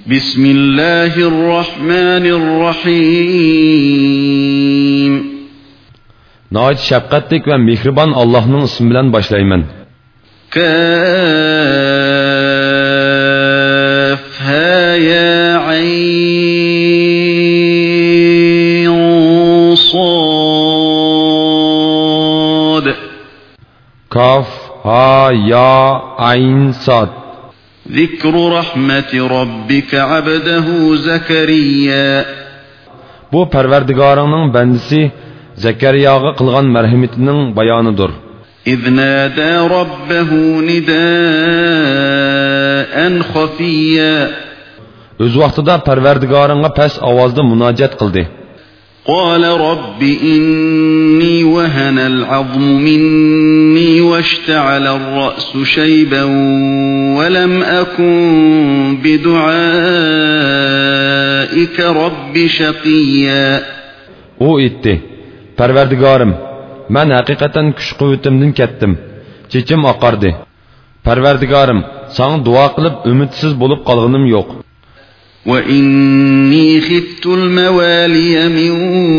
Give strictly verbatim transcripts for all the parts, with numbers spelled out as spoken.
بسم الله الرحمن الرحيم. نهايت şefkatlik ve mihriban Allah'ın ismi bilen başlayman. Kaf ha ya ayn sad. Kaf ha ya ayn sad. ذكر رحمة ربك عبده زكريا. Bu Perverdigarının bendisi Zekeriyaga kılgan merhametinin bayanıdır. إذ نادى ربه نداء خفيا. Öz vaqtida Perverdigarına pes avazda münacat kıldı. قال رب إني وهن العظم مني واشتعل الرأس شيبا ولم أكن بدعائك رب شقيا. O etti. Perverdigarım, ben hakikaten kuş kuvvetimden kettim. Çeçim akardı. Perverdigarım, sana dua kılıp ümitsiz bulup kalğınım yok. وَإِنِّي خِفْتُ الْمَوَالِيَ مِنْ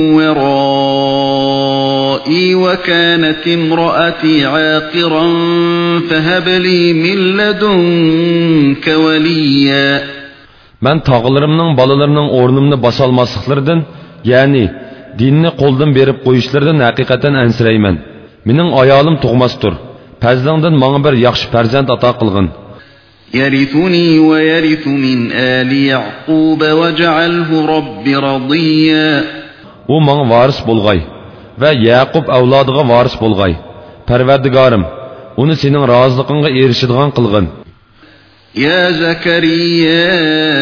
وَرَائِي وَكَانَتِ امْرَأَتِي عَاقِرًا فَهَبْ لِي مِنْ لَدُنْكَ وَلِيًّا. Ben tağlarımның balalarının ornumunu basalmaslıklardan, yani dinini koldan berip koyuşlardan hakikaten ensireymen. Mening ayalım tuğmasdır. Pəzlingdən bana bir yaxşı pərzənd ata qılğın. يَرِثُنِي وَيَرِثُ مِنْ آلِ يَعْقُوبَ وَاجْعَلْهُ رَبِّ رَضِيًّا. O bana varis bolğay ve Yaqub avladığa varis bolğay. Perverdigarım, onu senin razılığına erişidigan qılğın. يا زكريا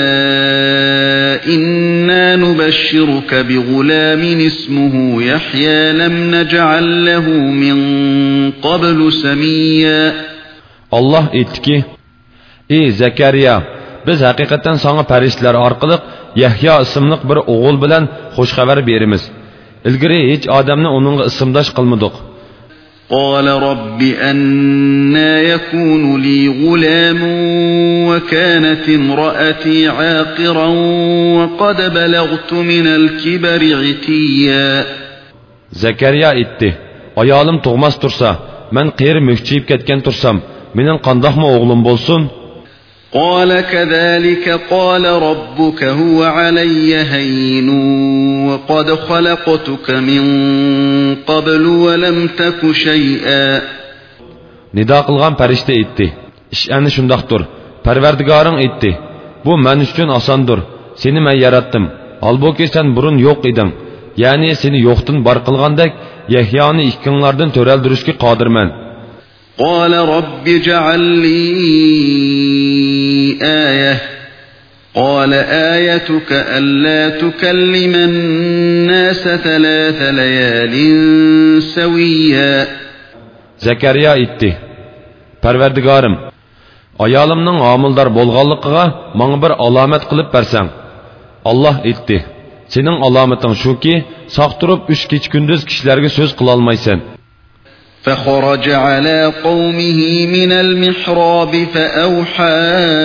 إنا نبشرك بغلام اسمه يحيى لم نجعل له من قبل سميا. Allah etdi ki, ey Zekeriya, biz hakikaten sana periştler arqılıq Yahya isimlik bir oğul bilen hoş haber berimiz. İlgiri hiç adamni onunla isimdaş qılmadık. قال رب أنا يكون لي غلام وكانت امرأتي عاقرا وقد بلغت من الكبر عتيا. Zekeriya etdi. Ayalım tuğmaz tursa, men qeyri mökçeyip ketken tursam, menin qandaqmı oğlum bolsun? قال كذلك قال ربك هو علي هين وقد خلقتك من قبل ولم تك شيئا. Nida qılğan pərişte etdi. İş əni şundaqdır. Perverdigarın etdi. Bu men üçün asandır. Seni men yarattım. Halbuki sen burun yok idin. Yani seni yoxtun bar qılğandek Yahya'nı ikkinlardan töreldirishga qodirman. قال رب اجعل لي آية. قال آيتك ألا تكلم الناس ثلاث ليال سويا. Zekeriya etdi. Perverdigarım, ayalımның amildar bolğanlığına bana bir alamet qılıp bersang. Allah etdi. Senin alametin şu ki, saq turib üç keç gündüz kişilerge söz qılalmaysan. فخرج على قومه من المحراب فأوحى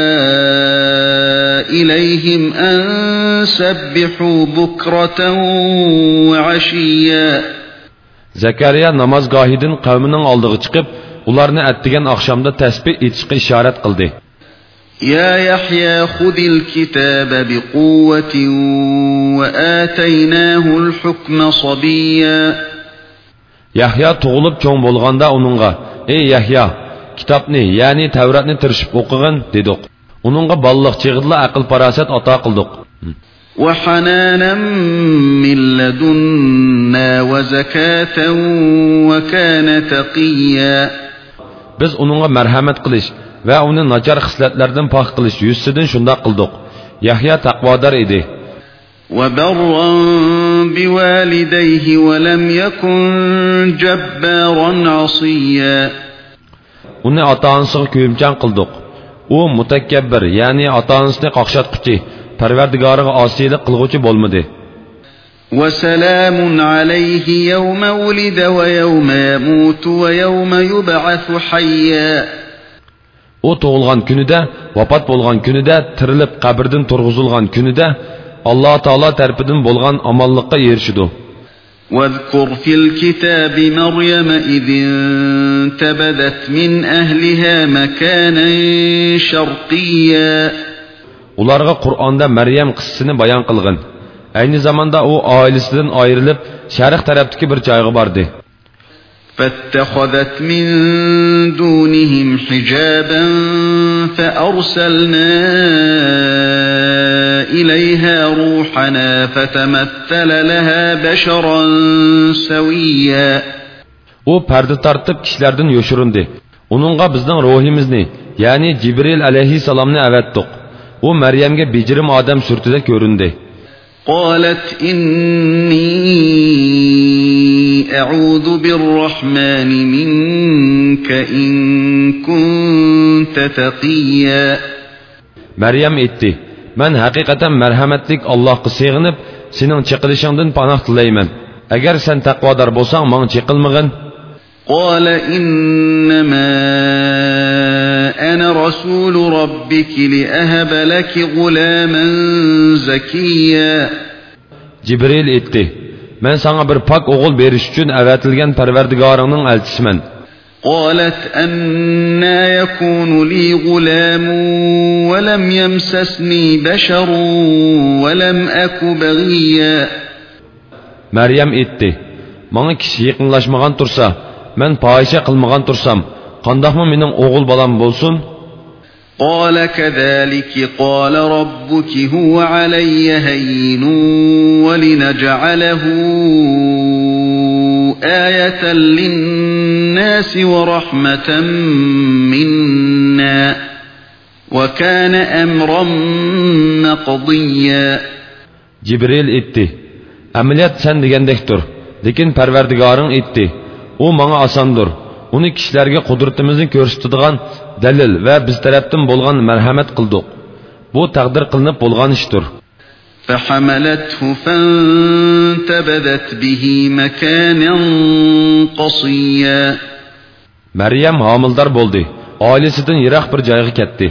إليهم أن سبحوا بكرة وعشيا. Zekeriya namazgahidin qavminin aldığı çıkıp, ularını ettigen akşamda tesbih etişki işaret kıldı. يا يحيى خذ الكتاب بقوة وآتيناه الحكم صبيا. Yahya tuğulup çoğun bolğanda onunğa, ey Yahya, kitapni yani Tevratni tirişip okuğun dedik. Onunğa ballıq çığıdla aqıl paraset ata qıldık. وحنانا من لدنا وزكاة وكان تقيا. Biz onunğa merhamet qilish ve onu nacar xisletlerden pak qilish yüzsüdün şunda qıldık. Yahya taqvadar idi. وبرا بوالديه ولم يكن جبارا عصيا. Onu ata-anasına köyümcan qıldık. O mutakabbir yani ata-anasını qaqşatquchi, Perverdigarıga asiylik qılğuchi bolmadı. وسلام عليه يوم ولد ويوم يموت ويوم يبعث حيا. O tug'ilgan kunida, vafot bo'lgan kunida, tirilib qabrdan turg'izilgan kunida Alloh taolo tarafidan bo'lgan omonlikqa erishidi. واذكر في الكتاب مريم إذ انتبذت من أهلها مكانا شرقيا. Ularga Qur'onda Maryam qissasini bayon qilgan. Ayni zamanda u oilasidan ayrilib, sharq tarafdagi bir joyga bordi. فاتخذت من دونهم حجابا فأرسلنا إليها روحنا فتمثل لها بشرا سويا. O perde tartıp kişilerden yoşurundu. Onunla bizden ruhimizni, yani Cibril aleyhisselam'ını evettik. O Meryem'e bicirim adam sürtüde göründü. قالت إني أعوذ بالرحمن منك إن كنت تقيا. Meryem etti. Ben hakikaten merhametlik Allah'a sığınıp senin çıkılışından panah dileymen. Eğer sen takvadar bolsan bana çıkılmagın. قال إنما أنا رسول ربك لأهب لك غلاما زكيا. Cibril etti. Ben sana bir pak oğul beriş için evetilgen perverdigarının elçisimen. قالت أنا يكون لي غلام ولم يمسسني بشر ولم أك بغيا. Meryem etti. Bana kişi yakınlaşmagan tursa, ben pahişe kılmagan tursam, qandaqmı mening oğul balam bolsun? قال كذلك قال ربك هو علي هين ولنجعله آية للناس ورحمة منا وكان أمرا مقضيا. Cibril etti. Ameliyat sen degandekdir. Lekin Parvardigoring etti. O bana asandır. Onu kişilerge kudretimizni ko'rsatadigan dalil ve biz tarafdan bo'lgan merhamet qildik. Bu taqdir qilinib bo'lgan ishdir. فحملته فانتبذت به مكانا قصيا. Meryem hamildor bo'ldi. Oilasidan yiroq bir joyga ketdi.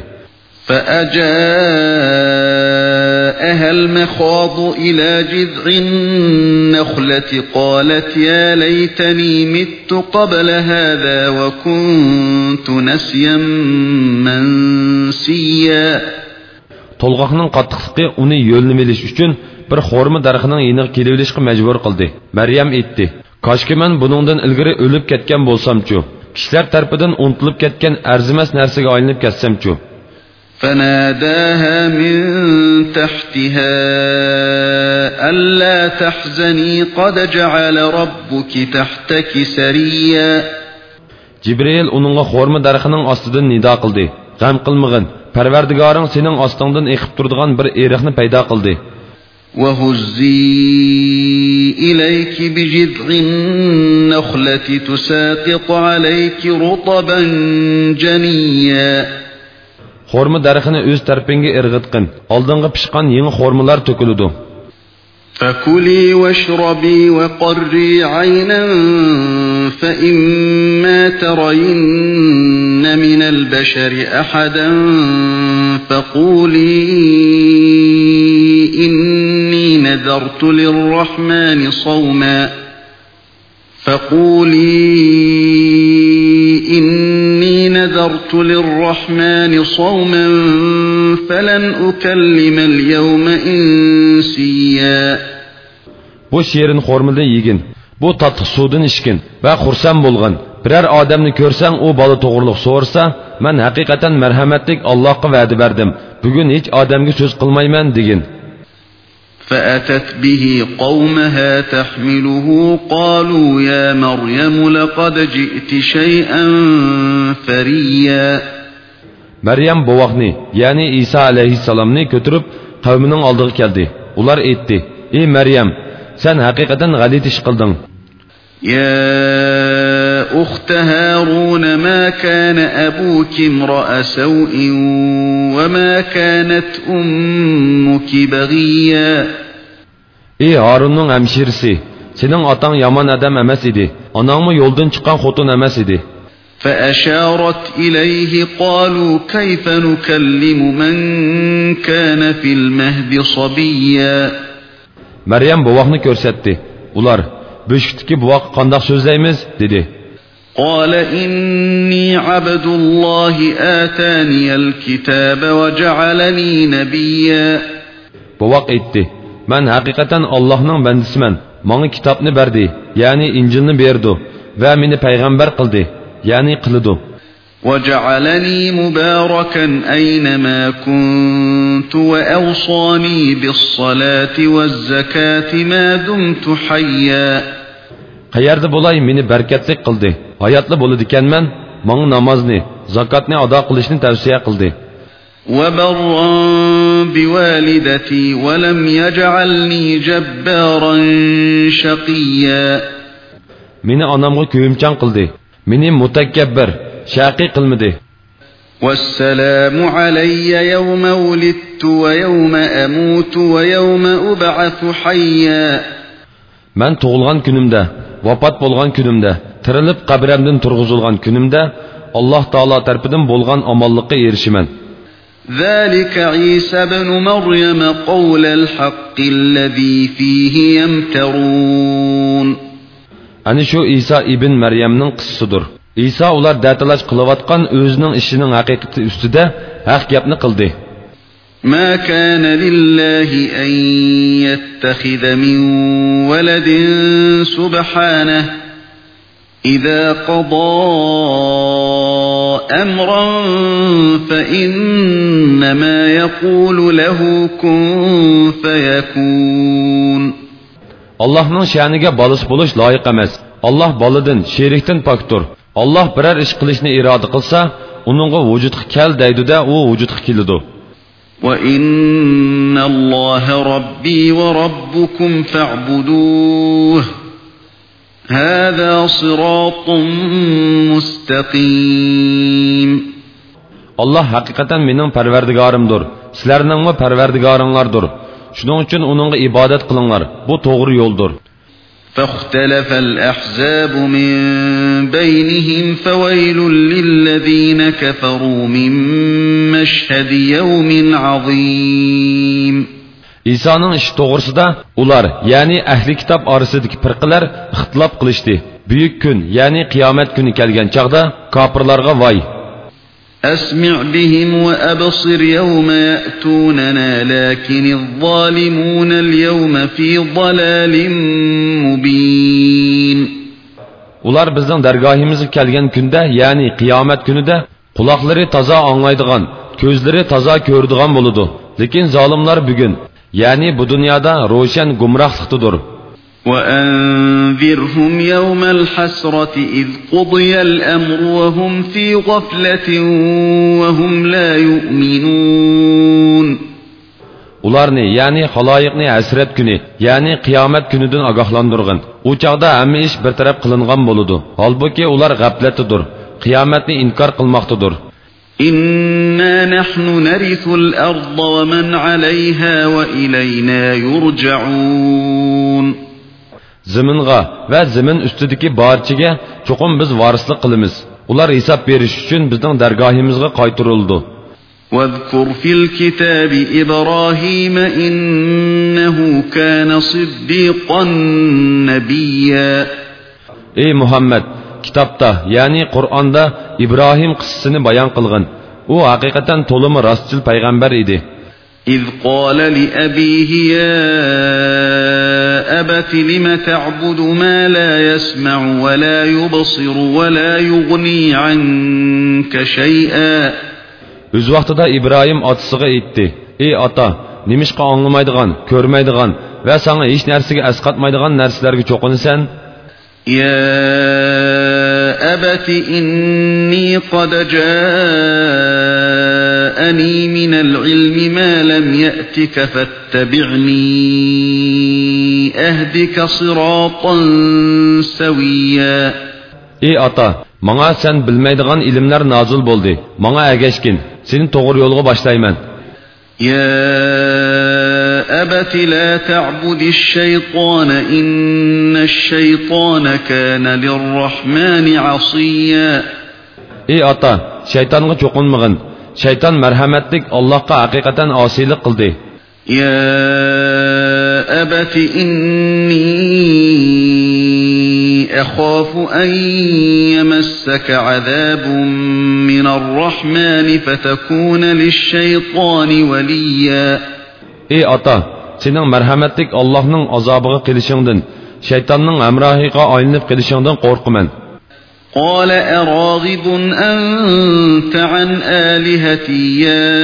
فأجاءها المخاض إلى جذع النخلة قالت يا ليتني مت قبل هذا وكنت نسيا منسيا. Tolgaqning qattiqligi uni yo'lni bilish uchun bir xorma daraxining yeniga kelib majbur qildi. Maryam aytdi: "Koshki men buningdan ilgari o'lib ketgan bo'lsam-chu, kishilar tarafidan unutilib ketgan arzimas narsaga aylanib ketsam-chu." فناداها من تحتها ألا تحزني قد جعل ربك تحتك سريا. Cibril onunla xorma daraxining ostidan nido qildi. G'am qilmag'in. Parvardigoring sening ostingdan eqib turadigan bir eriqni paydo qildi. وهزي إليك بجذع النخلة تساقط عليك رطبا جنيا. Xorma daraxini o'z tarafingga irg'itqin. Oldinga pishqan yangi xormalar to'kiladi. فكلي واشربي وقري عينا فإما ترين من البشر أحدا فقولي إني نذرت للرحمن صوما فقولي إني نذرت للرحمن صوما فلن أكلم اليوم إنسيا. Bu şiirin xormadan yegin. Bu tatlı sudan içkin ve xursam bo'lgan. Birer adamni ko'rsang o bola to'g'riliq so'rsa, men haqiqatan marhamatlik Allohga va'da berdim. Bugun hech odamga so'z qilmayman degin. فأتت به قومها تحمله قالوا يا مريم لقد جئت شيئا فريا. Meryem bovaqni, yani İsa aleyhisselamni götürüp kavminin aldığı geldi. Ular etti: "Ey Meryem, sen hakikaten galit iş kıldın." يا أخت هارون ما كان أبوك امرأ سوء وما كانت أمك بغيا. Ey Harun'un hemşirisi, senin atan yaman adam emas idi. Ananmı yoldan çıkan xotun emas idi. فأشارت إليه قالوا كيف نكلم من كان في المهد صبيا. Meryem buvaqni ko'rsatdi. Ular "Böşükteki buvaq qandaq so'zlaymiz?" dedi. قال إني عبد الله آتاني الكتاب وجعلني نبيا. Buvaq aytdi: "Men haqiqatan Allohning bandisiman. Menga kitobni berdi, ya'ni Injilni berdi va meni payg'ambar qildi, ya'ni qildi. وجعلني مباركا أينما كنت وأوصاني بالصلاة والزكاة ما دمت حيا." Qayerda bo'lay meni barkatli qildi. Hayotli bo'ladiganman, menga namozni, zakotni ado qilishni tavsiya qildi. وبرا بوالدتي ولم يجعلني جبارا شقيا. Meni onamga ko'yimchan qildi. Meni mutakabbir, shaqi qilmadi. والسلام علي يوم ولدت ويوم أموت ويوم أبعث حيا. Men tug'ilgan kunimda, vafot bo'lgan kunimda, tirilib qabrimdan turg'izilgan kunimda Alloh taolo tarafidan bo'lgan omonlikka erishiman. ذلك عيسى ابن مريم قول الحق الذي فيه يمترون. Ani shu İsa ibn Maryamning qissasidir. İsa ular datalash qilayotgan o'zining ishining haqiqati ustida haq gapni qildi. ما كان لله أن يتخذ من ولد سبحانه إذا قضى أمرا فإنما يقول له كن فيكون. Allah'ның şaniga balış buluş layık emas. Allah balıdın, şerikten paktur. Allah birer iş qilishni iroda qilsa, uningga vujudga kel deydi da, u vujudga keladi. وَإِنَّ اللَّهَ رَبِّي وَرَبُّكُمْ فَاعْبُدُوهُ هَذَا صِرَاطٌ مُسْتَقِيمٌ. Allah haqiqatan mening parvardigorimdir. Sizlarningmi parvardigoringlardir. Shuning uchun uningga ibodat qilinglar. Bu to'g'ri yo'ldir. فاختلف الأحزاب من بينهم فويل للذين كفروا من مشهد يوم عظيم. İsa'nın ishi to'g'risida ular, ya'ni ahli kitob orasidagi firqalar ixtilof qilishdi. Buyuk kun, ya'ni qiyomat kuni kelgan chaqda kofirlarga voy. أسمع بهم وأبصر يوم يأتوننا لكن الظالمون اليوم في ضلال مبين. Ular bizning dargohimizga kelgan kunda, ya'ni qiyomat kunida quloqlari toza anglaydigan, ko'zlari toza ko'radigan bo'ladi. Lekin zolimlar bugun, ya'ni bu dunyoda ro'shan gumrohlikdadir. وأنذرهم يوم الحسرة إذ قضي الأمر وهم في غفلة وهم لا يؤمنون. Ularni, ya'ni xaloyiqni hasrat kuni, ya'ni qiyomat kunidan ogohlantirgan. U chaqda hamma ish bir taraf qilingan bo'ladi. Holbuki ular g'aflatdadir, qiyomatni inkor qilmoqdadir. إنا نحن نرث الأرض ومن عليها وإلينا يرجعون. Ziminga va zimin ustidagi barchaga cho'qim biz varislik qilamiz. Ular hisob berish uchun bizning dargohimizga qaytarildi. واذكر في الكتاب إبراهيم إنه كان صديقا نبيا. Ey Muhammed, kitobda, ya'ni Qur'onda İbrahim qissasini bayon qilgan. U haqiqatan to'limi rostchil payg'ambar edi. إذ قال لأبيه يا أبت لم تعبد ما لا يسمع ولا يبصر ولا يغني عنك شيئا. Öz vaqtida İbrahim otasiga aytdi: "Ey ota, nimishqa anglamaydigan, ko'rmaydigan va sana hech narsaga asqatmaydigan narsalarga cho'qinasan?" يا أبت إني قد جاءني من العلم ما لم يأتك فاتبعني أهدك صراطا سويا. Ey ata, manga sen bilmaydigan ilimler nazil bo'ldi. Manga ergashgin, seni to'g'ri yo'lga boshlayman. يا أبت لا تعبد الشيطان إن الشيطان كان للرحمن عصيا. ey ota, shaytonga cho'qinmag'in. Shayton marhamatlik Allohga haqiqatan osiylik qildi. Ya abati inni akhafu an yamassaka azabun minar rahman fatakuna lish-shaytani waliya. Ey ota, sening marhamatlik Allohning azobiga kelishingdan, shaytonning hamrohiga aylanib kelishingdan qo'rqaman. قال أراغب أنت عن آلهتي يا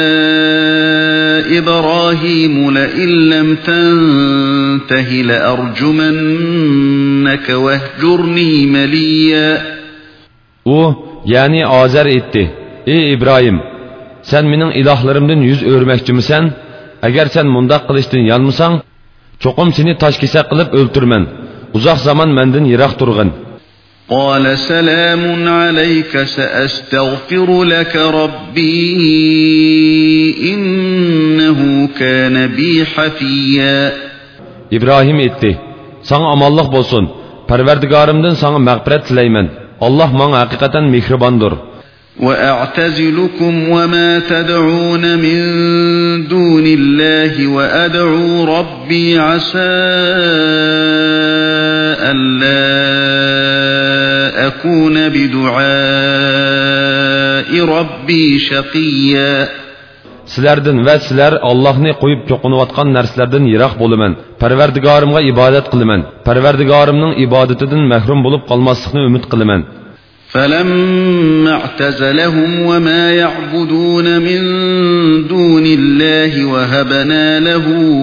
إبراهيم لئن لم تنته لأرجمنك واهجرني مليا. O, yani Azer etti. Ey İbrahim, sen mening ilahlarımdan yüz örmekçimisan? Eğer sen mundaq qilishdan yanmasan, çoqum seni taş kesak qilib o'ltirman. Uzoq zaman menden yiroq turg'in. قال سلام عليك سأستغفر لك ربي إنه كان بي حفيا. İbrahim etti. Sana amallık bolsun. Parverdigarımdan sana mağfiret tileymen. Allah bana hakikaten mihribandır. وأعتزلكم وما تدعون من دون الله وأدعو ربي عسى ألا أكون بدعاء ربي شقيا. Sizlerden ve sizler Allah'ını koyup çoqunuvatkan nerslerden yirak bolumen. Parverdigarımga ibadet kılımen. Parverdigarımның ibadetinden mehrum bolup kalmaslıkını ümit kılımen. فَلَمَّا اعْتَزَلَهُمْ وَمَا يَعْبُدُونَ مِنْ دُونِ اللَّهِ وَهَبْنَا لَهُ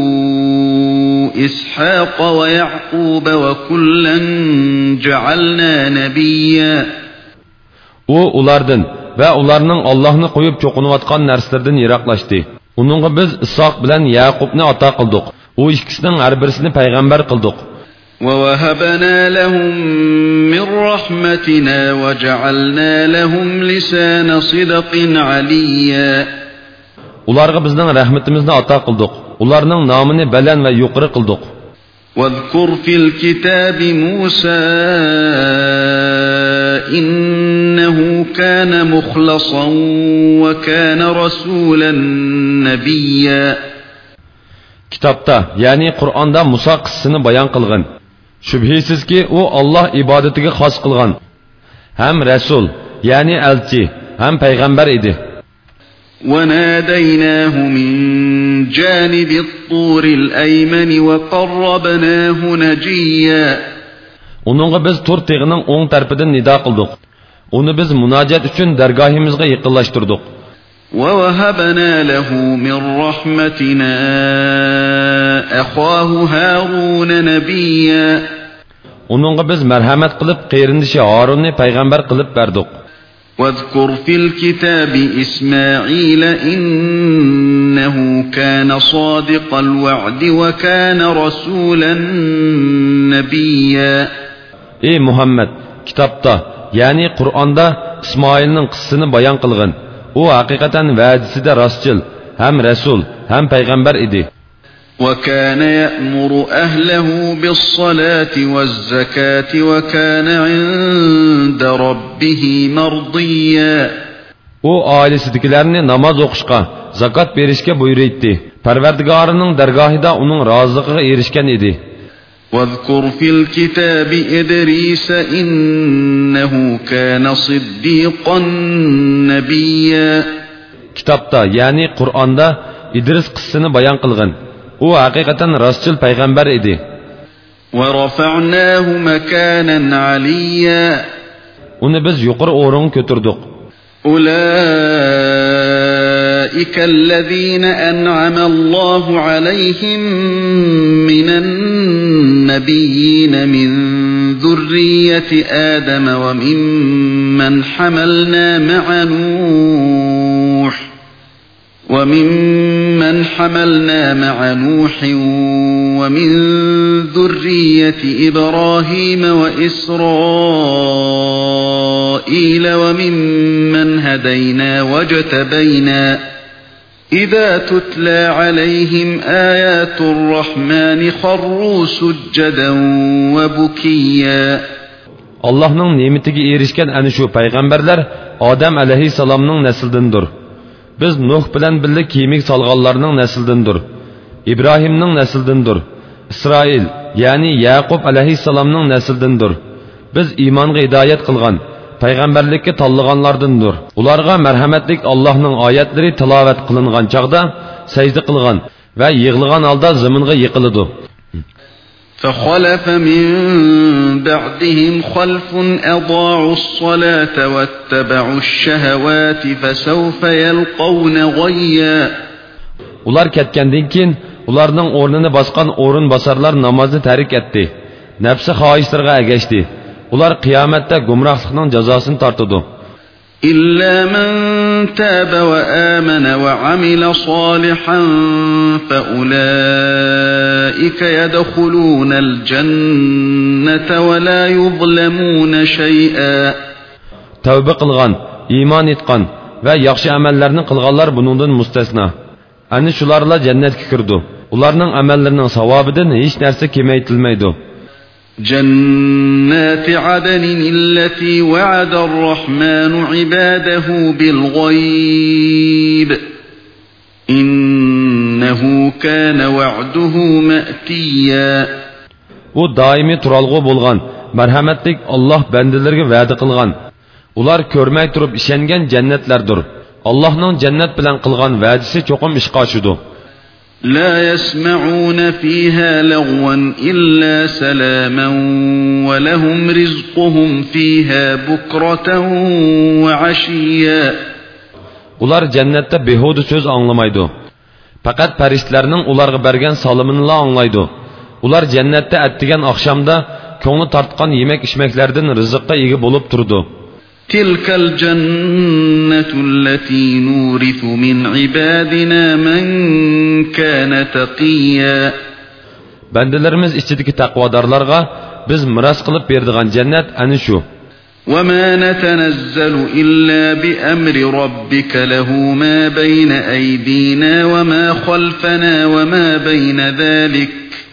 إِسْحَاقَ وَيَعْقُوبَ وَكُلًّا جَعَلْنَا نَبِيًّا. O ulardan ve ularning Allah'ını koyup çoqunuvatkan nerslerden yiraklaştı. Onunla biz İshaq bilen Yaqubni ata qildik. O ikkisining har birisini payg'ambar qildik. وَوَهَبْنَا لَهُم مِّن رَّحْمَتِنَا وَجَعَلْنَا لَهُمْ لِسَانَ صِدْقٍ عَلِيًّا. Ularga bizning rahmetimizni ata qildik. Ularning nomini baland va yuqori qildik. وَاذْكُرْ فِي الْكِتَابِ مُوسَى إِنَّهُ كَانَ مُخْلَصًا وَكَانَ رَسُولًا نَبِيًّا. Kitapta, yani Kur'an'da Musa qissini bayon qilgan. Shubhisizki u Allah ibadetiga xos qilgan. Ham rasul, yani elchi, ham payg'ambar edi. وَنَادَيْنَاهُ مِنْ جَانِبِ الطُّورِ الْأَيْمَنِ وَقَرَّبْنَاهُ نَجِيًّا. Onunğa biz Tur teg'ining o'ng tarafidan nido qildik. Uni biz munojat uchun dargohimizga yaqinlashtirdik. وَوَهَبْنَا لَهُ مِنْ رَحْمَتِنَا أَخَاهُ هَارُونَ نَبِيًّا. Onunğa biz merhamet qilib qeyrindishi Harunni payg'ambar qilib berdik. وَاذْكُرْ فِي الْكِتَابِ إِسْمَاعِيلَ إِنَّهُ كَانَ صَادِقَ الْوَعْدِ وَكَانَ رَسُولًا نَبِيًّا. Ey Muhammed, kitapta, yani Kur'an'da İsmail'ning qissini bayon qilgan. O haqiqatan va'disida rostchil, ham rasul, ham payg'ambar edi. وَكَانَ يَأْمُرُ أَهْلَهُ بِالصَّلَاةِ وَالزَّكَاةِ وَكَانَ عِندَ رَبِّهِ مَرْضِيًّا. O ailesidagilarni namoz o'qishga, zakot berishga buyurdi. Parvardigorining dargohida uning roziligiga erishgan edi. وَاذْكُرْ فِي الْكِتَابِ إِدْرِيسَ إِنَّهُ كَانَ صِدِّيقًا نَبِيًّا. Kitapta, yani Kur'an'da İdris qissini bayon qilgan. O haqiqatan rostchil payg'ambar edi. وَرَفَعْنَاهُ مَكَانًا عَلِيًّا. Uni biz yuqori o'ringa ko'tardik. أُولَئِكَ الَّذِينَ أَنْعَمَ اللَّهُ عَلَيْهِمْ مِنَ النَّبِيِّينَ مِنْ ذُرِّيَّةِ آدَمَ وَمِمَّنْ حَمَلْنَا مَعَ نُوحٍ وَمِمَّنْ حَمَلْنَا مَعَ نُوحٍ وَمِنْ ذُرِّيَّةِ إِبْرَاهِيمَ وَإِسْرَائِيلَ وَمِمَّنْ هَدَيْنَا وَاجْتَبَيْنَا إِذَا تُتْلَى عَلَيْهِمْ آيَاتُ الرَّحْمَنِ خَرُّوا سُجَّدًا وَبُكِيًّا. Allah'ның nimetiga erişken ana şu peygamberler Odam alayhissalomning nasldindir. Biz Nuh bilan birga kiyimik solganlarning nasldindir. İbrahimning nasldindir. İsroil, ya'ni Yaqub alayhissalomning nasldindir. Biz iymonga hidoyat qilgan, payg'ambarlikka tanlaganlardandir. Ularga marhamatlik Allohning oyatlari tilovat qilingan chaqda sajda qilgan va yig'ilgan holda zaminga yiqiladi. فخلف من بعدهم خلف أضاعوا الصلاة واتبعوا الشهوات فسوف يلقون غيا. Ular ketgandan keyin ularning o'rnini bosgan o'rin bosarlar namozni tark etdi. Nafsi xohishlarga ergashdi. Ular qiyomatda gumrohlikning jazosini tortadi. إلا من تاب وآمن وعمل صالحا فأولئك يدخلون الجنة ولا يظلمون شيئا. Tövbe qilgan, iymon etgan va yaxshi amallarni qilganlar buningdan mustasno. Ani shularla jannatga kirdi. Ularning amallarining savobidan hech narsa kamaytilmaydi. جنات عدن التي وعد الرحمن عباده بالغيب إنه كان وعده مأتيا. U daimi turalg'u bo'lgan, marhamatlik Alloh bandalarga va'da qilgan. Ular ko'rmay turib ishongan jannatlardir. Allohning jannat bilan qilgan va'dasi cho'qim ishga oshadi. لا يسمعون فيها لغوا إلا سلاما ولهم رزقهم فيها بكرة وعشيا. Ular jannatda behuda söz anglamaydi. Faqat farishtalarning ularga bergan salomini anglaydi. Ular jannatda atdigan oqshomda ko'ngli tortgan yemek-ichmaklardan rizqqa ega bo'lib turdi. تلك الجنة التي نورث من عبادنا من كان تقيا. Bandalarimiz ichidagi taqvodorlarga biz miros qilib berdigan jannat ana shu. وما نتنزل إلا بأمر ربك له ما بين أيدينا وما خلفنا وما بين ذلك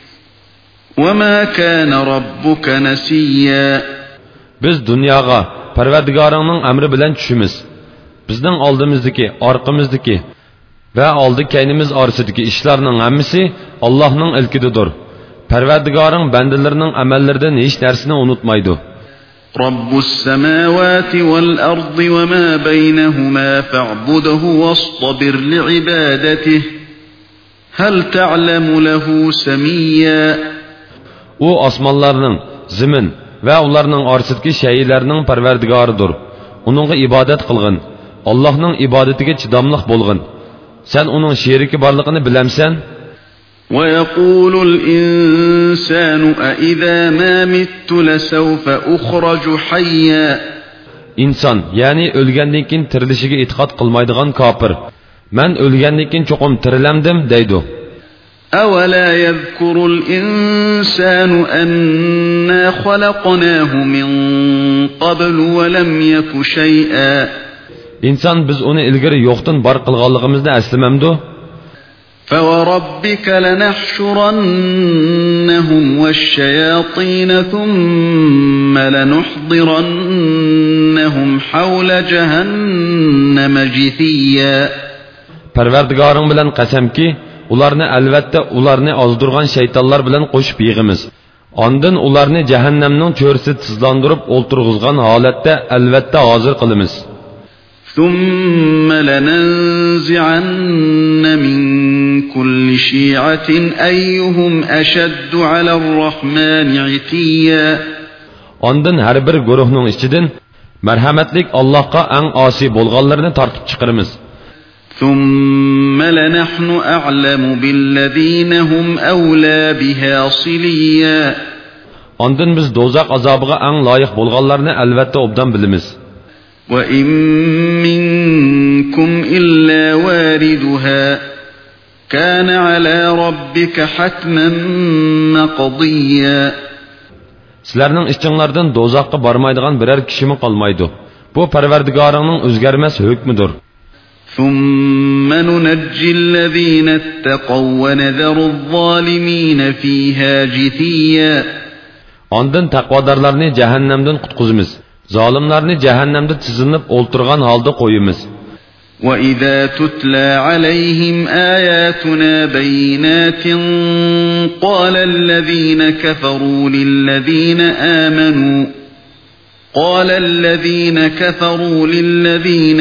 وما كان ربك نسيا. Biz dunyoga Parvardigoringning amri bilan tushimiz. Bizning oldimizdagi, orqamizdagi va oldi-keynimiz orasidagi ishlarning hammasi Allohning ilkididir. Parvardigoring bandalarining amallaridan hech narsani unutmaydi. Robbus samawati val ardi va ma baynahuma fa'budhu wastabir li'ibadatihi. Hal ta'lamu lahu samiyya. U osmonlarning, zamin va ularning orasidagi shaylarning parvardigoridir. Uningga ibodat qilgin. Allohning ibodatiga chidamliq bo'lgin. Sen uning sheriki borligini bilamsan? Va yaqulul insanu a idza ma mittu lasawfa ukhraju hayya. İnson, ya'ni o'lgandan keyin tirilishiga e'tiqod qilmaydigan kofir. Men o'lgandan keyin cho'qim tirilamdim deydi. أولا يذكر الإنسان أنا خلقناه من قبل ولم يك شيئا. İnsan biz onu ilgari yo'qdan bar qilganligimizni eslamamdi. فوربك لنحشرنهم والشياطين ثم لنحضرنهم حول جهنم جثيا. Parvardigoring bilan qasamki ularni albatta ularni ozdurgan shaytonlar bilan qo'shib yig'imiz. Ondan ularni jahannamning cho'risi tizlandirib o'ltirg'izgan holatda albatta hozir qilamiz. Thumma lananzi'anna min kulli shi'atin ayyuhum ashaddu 'ala ar-rahmani 'itiyya. Ondan har bir guruhning ichidan marhamatlik Allohga eng osi bo'lganlarni tortib chiqaramiz. ثم لنحن أعلم بالذين هم أولى بها صليا. Ondan biz dozaq azobiga eng loyiq bo'lganlarni albatta obdan bilamiz. وإن منكم إلا واردها كان على ربك حتما مقضيا. Sizlarning ishinglardan dozaqqa bormaydigan biror kishimi qolmaydi. Bu Parvardigoringning o'zgarmas hukmidir. ثم ننجي الذين اتقوا ونذر الظالمين فيها جثيا. Ondan taqvodorlarni jahannamdan qutqizamiz. Zalimlarni cehennemde tizinip olturgan halde koyumuz. وَإِذَا تُتْلَى عَلَيْهِمْ آيَاتُنَا بَيِّنَاتٍ قَالَ الَّذِينَ كَفَرُوا لِلَّذِينَ آمَنُوا قَالَ الَّذِينَ كَفَرُوا لِلَّذِينَ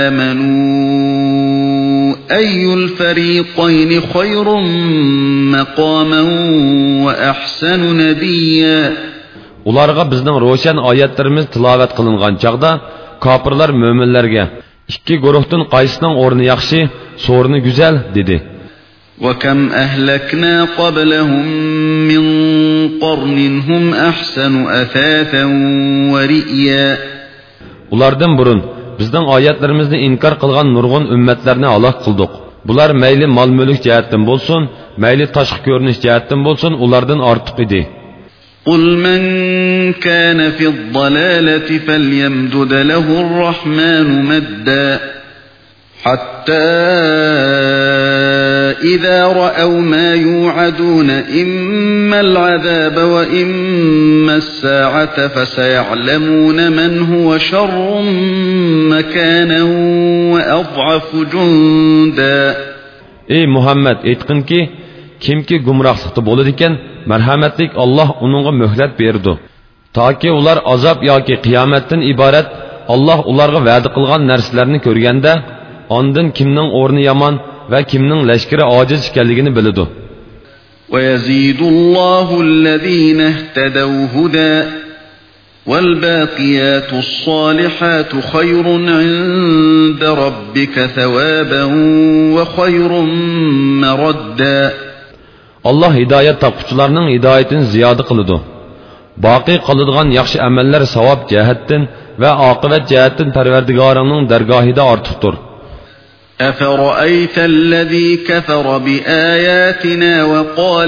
آمَنُوا أَيُّ الْفَرِيقَيْنِ خَيْرٌ مَقَامًا وَأَحْسَنُ نَدِيًّا. Ularga bizning ro'shan oyatlarimiz tilovat qilingan chaqda kofirlar mo'minlarga ikki guruhdan qaysining o'rni yaxshi, so'rni go'zal dedi. وَكَمْ أَهْلَكْنَا قَبْلَهُمْ مِنْ قَرْنٍ هُمْ أَحْسَنُ أَثَاثًا وَرِئْيًا. Ulardan burun bizning oyatlarimizni inkor qilgan nurg'un ummatlarni halok qildik. Bular mayli mol-mulk jihatdan bo'lsin, mayli tashqi ko'rinish jihatdan bo'lsin, ulardan ortiq edi. قُلْ مَنْ كَانَ فِي الضَّلَالَةِ فَلْيَمْدُدْ لَهُ الرَّحْمَنُ مَدًّا حَتَّى إِذَا رَأَوْا مَا يُوعَدُونَ إِمَّا الْعَذَابَ وَإِمَّا السَّاعَةَ فَسَيَعْلَمُونَ مَنْ هُوَ شَرٌّ مَكَانًا وَأَضْعَفُ جُنْدًا. Ey Muhammed, aytqin ki, kimki gumrohlikda bo'ladi ekan, marhamatlik Allah onunğa möhlet berdi. Taki ular azap yoki qiyomatdan iborat Allah ularga va'da qilgan narsalarni ko'rganda, ondan kimning o'rni yomon va kimning lashkari ojiz ekanligini biladi. وَيَزِيدُ اللَّهُ الَّذِينَ اهْتَدَوْا هُدًى وَالْبَاقِيَاتُ الصَّالِحَاتُ خَيْرٌ عِندَ رَبِّكَ ثَوَابًا وَخَيْرٌ مَرَدًّا. Allah hidayet tapquchilarning hidoyatini ziyoda qiladi. Boqiy qiladigan yaxshi amallar savob jihatdan va oqibat jihatdan Parvardigoringning dargohida ortiqdir. أَفَرَأَيْتَ الَّذِي كَفَرَ بِآيَاتِنَا وَقَالَ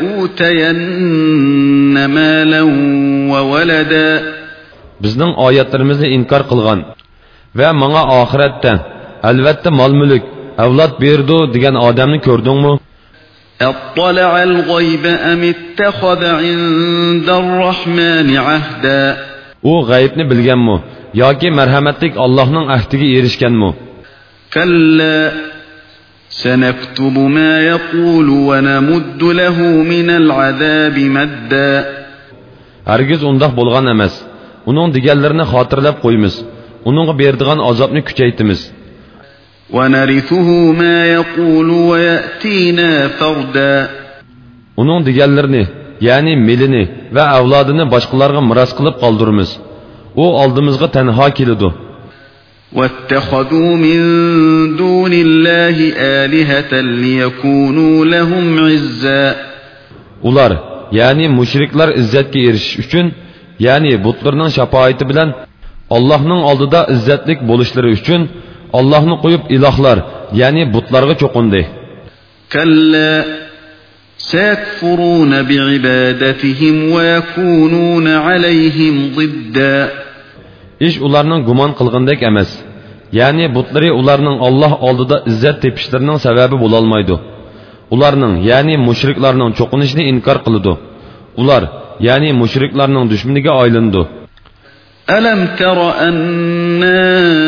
لَأُوتَيَنَّ مَالًا وَوَلَدًا. Bizning oyatlarimizni inkor qilgan va menga oxiratda albatta mol-mulk, avlod berdi degan odamni ko'rdingmi? أَطَّلَعَ الْغَيْبَ أَمِ اتَّخَذَ عِندَ الرَّحْمَنِ عَهْدًا. U g'aybni bilganmi yoki marhamatlik Allohning ahdiga erishganmi? كَلَّا سَنَكْتُبُ مَا يَقُولُ وَنَمُدُّ لَهُ مِنَ الْعَذَابِ مَدًّا. Hargiz undaq bo'lgan emas. Uning deganlarini xotirlab qo'ymiz. Uningga berdigan azobni kuchaytimiz. وَنَرِثُهُ مَا يَقُولُ وَيَأْتِينَا فَرْدًا. Uning deganlarini, ya'ni milini va avlodini boshqalarga miros qilib qoldiramiz. U oldimizga tanho keladi. وَاتَّخَذُوا مِن دُونِ اللَّهِ آلِهَةً لِيَكُونُوا لَهُمْ عِزًّا. Ular, ya'ni mushriklar izzatga erishish uchun, ya'ni butlarning shafoati bilan Allohning oldida izzatlik bo'lishlari uchun Allohni qo'yib ilohlar, ya'ni butlarga cho'qindi. كَلَّا سَيَكْفُرُونَ بِعِبَادَتِهِمْ وَيَكُونُونَ عَلَيْهِمْ ضِدًّا. İş ularning gumon qilgandek emas. Ya'ni butlari ularning Alloh oldida izzat tepishlarining sababi bo'la olmaydi. Ularning, ya'ni mushriklarning cho'qinishini inkor qiladi. Ular, ya'ni mushriklarning dushmaniga aylandi. أَلَمْ تَرَ أَنَّا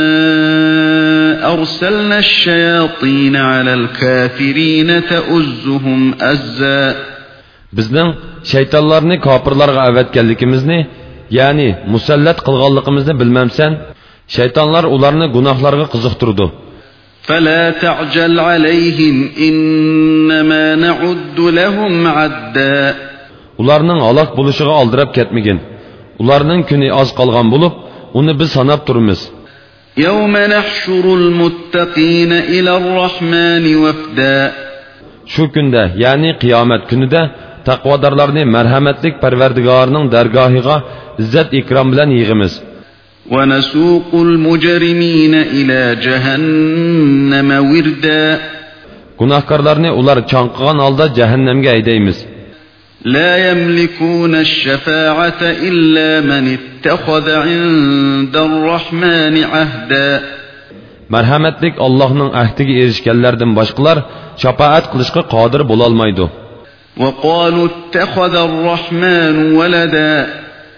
أَرْسَلْنَا الشَّيَاطِينَ عَلَى الْكَافِرِينَ تَؤُزُّهُمْ أَزًّا. Bizning shaytonlarni kofirlarga avatganligimizni, ya'ni musallat qilganligimizni bilmamsan? Shaytonlar ularni gunohlarga qiziqtirdi. فَلَا تَعْجَلْ عَلَيْهِمْ إِنَّمَا نَعُدُّ لَهُمْ عَدًّا. Ularning halok bo'lishiga oldirab ketmagin. Ularning kuni oz qolgan bo'lib, uni biz sanab turamiz. يَوْمَ نَحْشُرُ الْمُتَّقِينَ إِلَى الرَّحْمَنِ وَفْدًا. Shu kunda, ya'ni qiyomat kunida taqvodorlarni marhamatlik Parvardigorning dargohiga izzat ikrom bilan yig'imiz. وَنَسُوقُ الْمُجْرِمِينَ إِلَى جَهَنَّمَ وِرْدًا. Gunohkorlarni ular chanqigan holda jahannamga haydaymiz. لَا يَمْلِكُونَ الشَّفَاعَةَ إِلَّا مَنِ اتَّخَذَ عِندَ الرَّحْمَنِ عَهْدًا. Marhamatlik Allohning ahdiga erishganlardan boshqalar shafaat qilishga qodir bo'la olmaydi. وَقَالُوا اتَّخَذَ الرَّحْمَنُ وَلَدًا.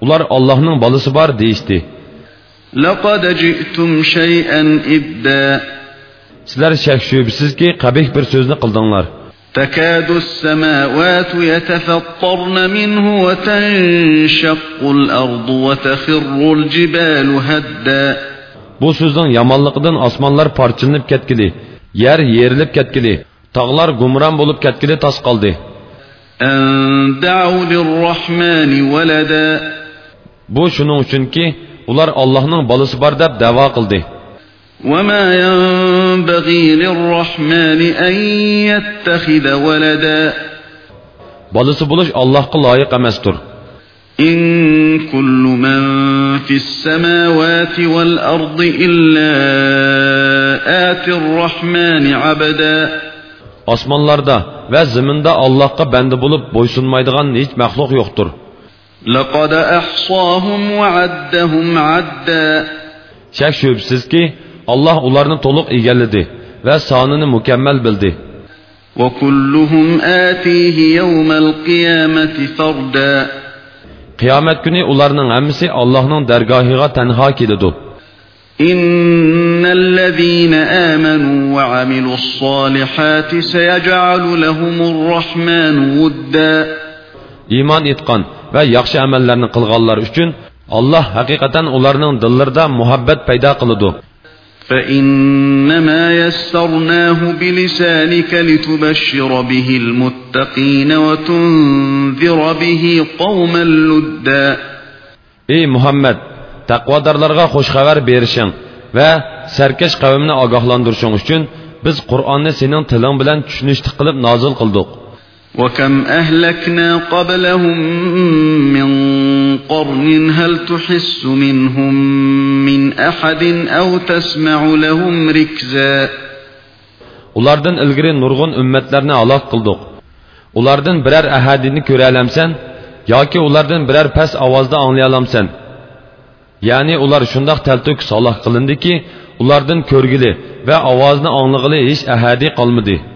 ular Allah'ның balısı var deyishdi. لَقَدْ جِئْتُمْ شَيْئًا إِدًّا Sizler şek şüphesizki qabih bir sözünü qıldыңlar. تَكَادُ السَّمَاوَاتُ يَتَفَطَّرْنَ مِنْهُ وَتَنْشَقُّ الْأَرْضُ وَتَخِرُّ الْجِبَالُ هَدًّا Bu sözün yamanlıqdan osmonlar parçalanıp ketkili, yer yerilip ketkili, tağlar gumran bolup ketkili tas qaldı. أَنْ دَعُوا لِلرَّحْمَنِ وَلَدًا Bu şunun üçünki ular Allah'ның balısı var deb da'vo qildi. وَمَا يَنْبَغِي لِلرَّحْمَنِ أَنْ يَتَّخِذَ وَلَدًا Balısı buluş Allah'a layık emasdır. إِن كُلُّ مَنْ فِي السَّمَاوَاتِ وَالْأَرْضِ إِلَّا آتِ الرَّحْمَنِ عَبْدًا Osmanlarda ve ziminde Allah'a bende bulup boysunmaydıgan hiç mahluk yoktur. لَقَدْ أَحْصَاهُمْ وَعَدَّهُمْ عَدًّا Şek şüphesiz ki Allah onlarını toluk egelledi ve sanını mükemmel bildi. وَكُلُّهُمْ آتِيهِ يَوْمَ الْقِيَامَةِ فَرْدًا Kıyamet günü onların hemisi Allah'ın dergahına tenha kilidu. إِنَّ الَّذِينَ آمَنُوا وَعَمِلُوا الصَّالِحَاتِ سَيَجْعَلُ لَهُمُ الرَّحْمَنُ وُدًّا İman etkan ve yaxşı amellerini kılganlar üçün Allah hakikaten onların dillerinde muhabbet peyda kılıdu. فَإِنَّمَا يَسَّرْنَاهُ بِلِسَانِكَ لِتُبَشِّرَ بِهِ الْمُتَّقِينَ وَتُنْذِرَ بِهِ قَوْمًا لُدًّا Ey Muhammed! Takvadarlarga hoş haber berişin ve serkeş kavimini agahlandırışın üçün biz Kur'an'ı senin tilin bilen düşünüştü kılıp nazil kıldık. وَكَمْ أَهْلَكْنَا قَبْلَهُمْ مِنْ قَرْنٍ هَلْ تُحِسُّ مِنْهُمْ مِنْ أَحَدٍ أَوْ تَسْمَعُ لَهُمْ رِكْزًا Ulardan ilgiri nurgun ümmetlerini halak kıldık. Ulardan birer ahadini körelemsen, ya ki ulardan birer pes avazda anlayalamsen. Yani ular şundaq teltük salah kılındı ki, ulardan körgili ve avazını anlıgılı hiç ahadi kalmadı.